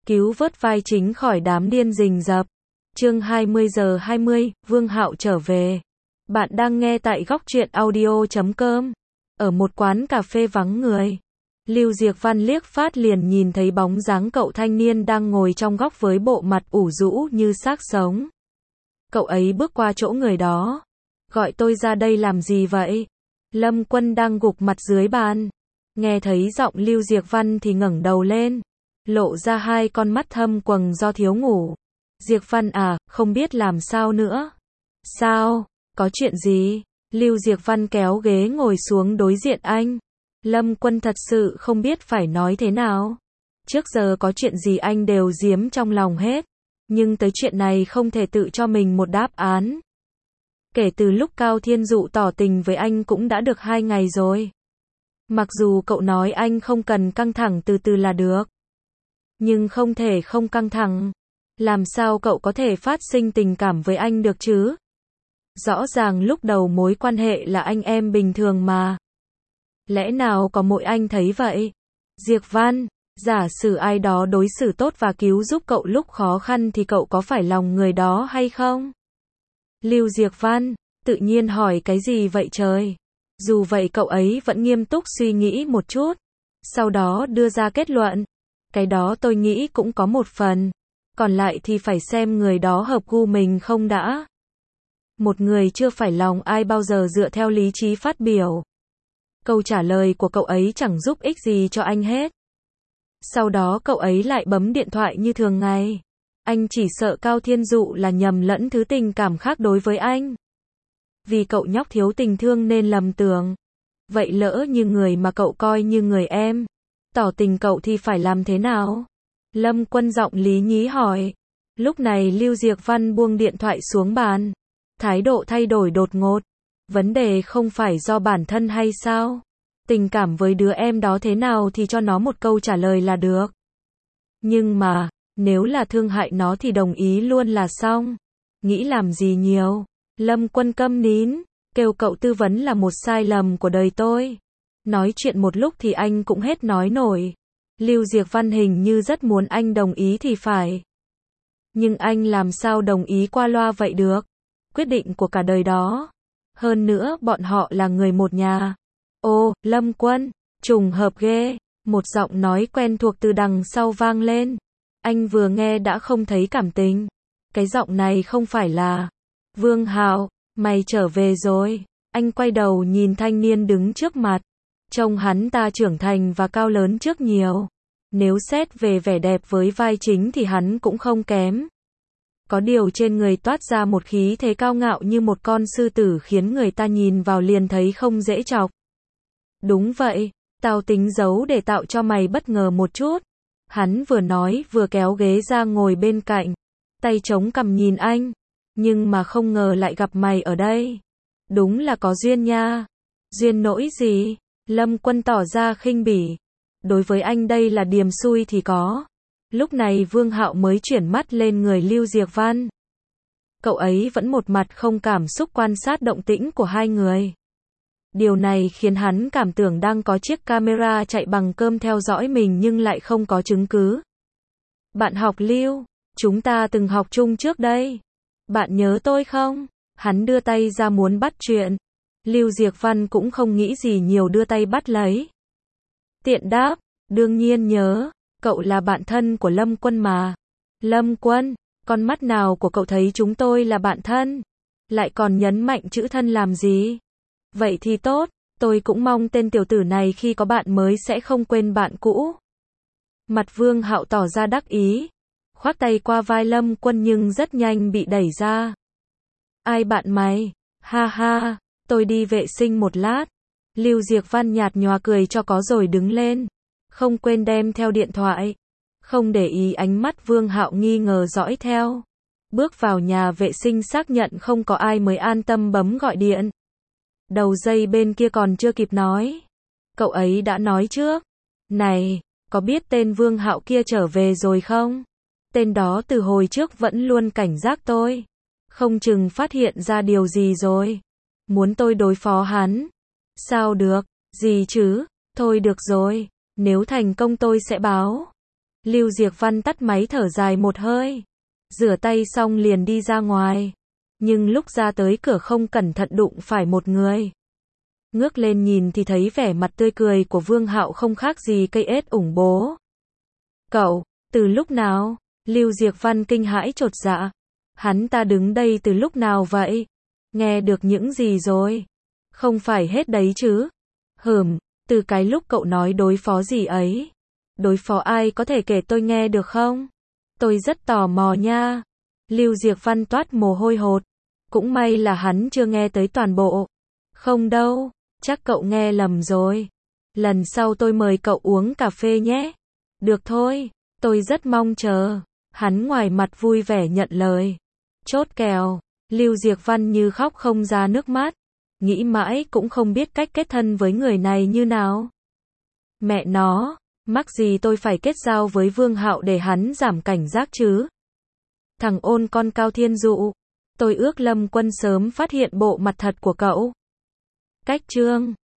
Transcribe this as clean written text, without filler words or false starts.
cứu vớt vai chính khỏi đám điên rình rập. Chương 20:20, Vương Hạo trở về. Bạn đang nghe tại Góc Truyện Audio.com. Ở một quán cà phê vắng người, Lưu Diệc Văn liếc phát liền nhìn thấy bóng dáng cậu thanh niên đang ngồi trong góc với bộ mặt ủ rũ như xác sống. Cậu ấy bước qua chỗ người đó. Gọi tôi ra đây làm gì vậy? Lâm Quân đang gục mặt dưới bàn. Nghe thấy giọng Lưu Diệc Văn thì ngẩng đầu lên, lộ ra hai con mắt thâm quầng do thiếu ngủ. Diệc Văn à, không biết làm sao nữa. Sao? Có chuyện gì? Lưu Diệc Văn kéo ghế ngồi xuống đối diện anh. Lâm Quân thật sự không biết phải nói thế nào. Trước giờ có chuyện gì anh đều giếm trong lòng hết. Nhưng tới chuyện này không thể tự cho mình một đáp án. Kể từ lúc Cao Thiên Dụ tỏ tình với anh cũng đã được 2 ngày rồi. Mặc dù cậu nói anh không cần căng thẳng từ từ là được. Nhưng không thể không căng thẳng. Làm sao cậu có thể phát sinh tình cảm với anh được chứ? Rõ ràng lúc đầu mối quan hệ là anh em bình thường mà. Lẽ nào có mỗi anh thấy vậy? Diệc Văn, giả sử ai đó đối xử tốt và cứu giúp cậu lúc khó khăn thì cậu có phải lòng người đó hay không? Lưu Diệc Văn, tự nhiên hỏi cái gì vậy trời? Dù vậy cậu ấy vẫn nghiêm túc suy nghĩ một chút. Sau đó đưa ra kết luận. Cái đó tôi nghĩ cũng có một phần. Còn lại thì phải xem người đó hợp gu mình không đã. Một người chưa phải lòng ai bao giờ dựa theo lý trí phát biểu. Câu trả lời của cậu ấy chẳng giúp ích gì cho anh hết. Sau đó cậu ấy lại bấm điện thoại như thường ngày. Anh chỉ sợ Cao Thiên Dụ là nhầm lẫn thứ tình cảm khác đối với anh. Vì cậu nhóc thiếu tình thương nên lầm tưởng. Vậy lỡ như người mà cậu coi như người em tỏ tình cậu thì phải làm thế nào? Lâm Quân giọng lý nhí hỏi. Lúc này Lưu Diệc Văn buông điện thoại xuống bàn. Thái độ thay đổi đột ngột. Vấn đề không phải do bản thân hay sao? Tình cảm với đứa em đó thế nào thì cho nó một câu trả lời là được. Nhưng mà, nếu là thương hại nó thì đồng ý luôn là xong. Nghĩ làm gì nhiều? Lâm Quân câm nín. Kêu cậu tư vấn là một sai lầm của đời tôi. Nói chuyện một lúc thì anh cũng hết nói nổi. Lưu Diệc Văn hình như rất muốn anh đồng ý thì phải. Nhưng anh làm sao đồng ý qua loa vậy được? Quyết định của cả đời đó. Hơn nữa bọn họ là người một nhà. Ô, Lâm Quân, trùng hợp ghê. Một giọng nói quen thuộc từ đằng sau vang lên. Anh vừa nghe đã không thấy cảm tình. Cái giọng này không phải là Vương Hạo, mày trở về rồi. Anh quay đầu nhìn thanh niên đứng trước mặt. Trông hắn ta trưởng thành và cao lớn trước nhiều. Nếu xét về vẻ đẹp với vai chính thì hắn cũng không kém. Có điều trên người toát ra một khí thế cao ngạo như một con sư tử khiến người ta nhìn vào liền thấy không dễ chọc. Đúng vậy, tao tính giấu để tạo cho mày bất ngờ một chút. Hắn vừa nói vừa kéo ghế ra ngồi bên cạnh. Tay chống cằm nhìn anh. Nhưng mà không ngờ lại gặp mày ở đây. Đúng là có duyên nha. Duyên nỗi gì? Lâm Quân tỏ ra khinh bỉ. Đối với anh đây là điềm xui thì có. Lúc này Vương Hạo mới chuyển mắt lên người Lưu Diệc Văn. Cậu ấy vẫn một mặt không cảm xúc quan sát động tĩnh của hai người. Điều này khiến hắn cảm tưởng đang có chiếc camera chạy bằng cơm theo dõi mình nhưng lại không có chứng cứ. Bạn học Lưu, chúng ta từng học chung trước đây. Bạn nhớ tôi không? Hắn đưa tay ra muốn bắt chuyện. Lưu Diệc Văn cũng không nghĩ gì nhiều đưa tay bắt lấy. Tiện đáp, đương nhiên nhớ, cậu là bạn thân của Lâm Quân mà. Lâm Quân, con mắt nào của cậu thấy chúng tôi là bạn thân? Lại còn nhấn mạnh chữ thân làm gì? Vậy thì tốt, tôi cũng mong tên tiểu tử này khi có bạn mới sẽ không quên bạn cũ. Mặt Vương Hạo tỏ ra đắc ý, khoác tay qua vai Lâm Quân nhưng rất nhanh bị đẩy ra. Ai bạn mày? Ha ha, tôi đi vệ sinh một lát. Lưu Diệc Văn nhạt nhòa cười cho có rồi đứng lên. Không quên đem theo điện thoại. Không để ý ánh mắt Vương Hạo nghi ngờ dõi theo. Bước vào nhà vệ sinh xác nhận không có ai mới an tâm bấm gọi điện. Đầu dây bên kia còn chưa kịp nói. Cậu ấy đã nói trước. Này, có biết tên Vương Hạo kia trở về rồi không? Tên đó từ hồi trước vẫn luôn cảnh giác tôi. Không chừng phát hiện ra điều gì rồi. Muốn tôi đối phó hắn. Sao được, gì chứ? Thôi được rồi, nếu thành công tôi sẽ báo. Lưu Diệc Văn tắt máy thở dài một hơi. Rửa tay xong liền đi ra ngoài. Nhưng lúc ra tới cửa không cẩn thận đụng phải một người. Ngước lên nhìn thì thấy vẻ mặt tươi cười của Vương Hạo không khác gì cây ếch ủng bố. Cậu, từ lúc nào? Lưu Diệc Văn kinh hãi chột dạ. Hắn ta đứng đây từ lúc nào vậy? Nghe được những gì rồi? Không phải hết đấy chứ? Từ cái lúc cậu nói đối phó gì ấy? Đối phó ai có thể kể tôi nghe được không? Tôi rất tò mò nha. Lưu Diệc Văn toát mồ hôi hột. Cũng may là hắn chưa nghe tới toàn bộ. Không đâu, chắc cậu nghe lầm rồi. Lần sau tôi mời cậu uống cà phê nhé. Được thôi, tôi rất mong chờ. Hắn ngoài mặt vui vẻ nhận lời. Chốt kèo. Lưu Diệc Văn như khóc không ra nước mắt. Nghĩ mãi cũng không biết cách kết thân với người này như nào. Mẹ nó, mắc gì tôi phải kết giao với Vương Hạo để hắn giảm cảnh giác chứ? Thằng ôn con Cao Thiên Dụ. Tôi ước Lâm Quân sớm phát hiện bộ mặt thật của cậu. Cách chương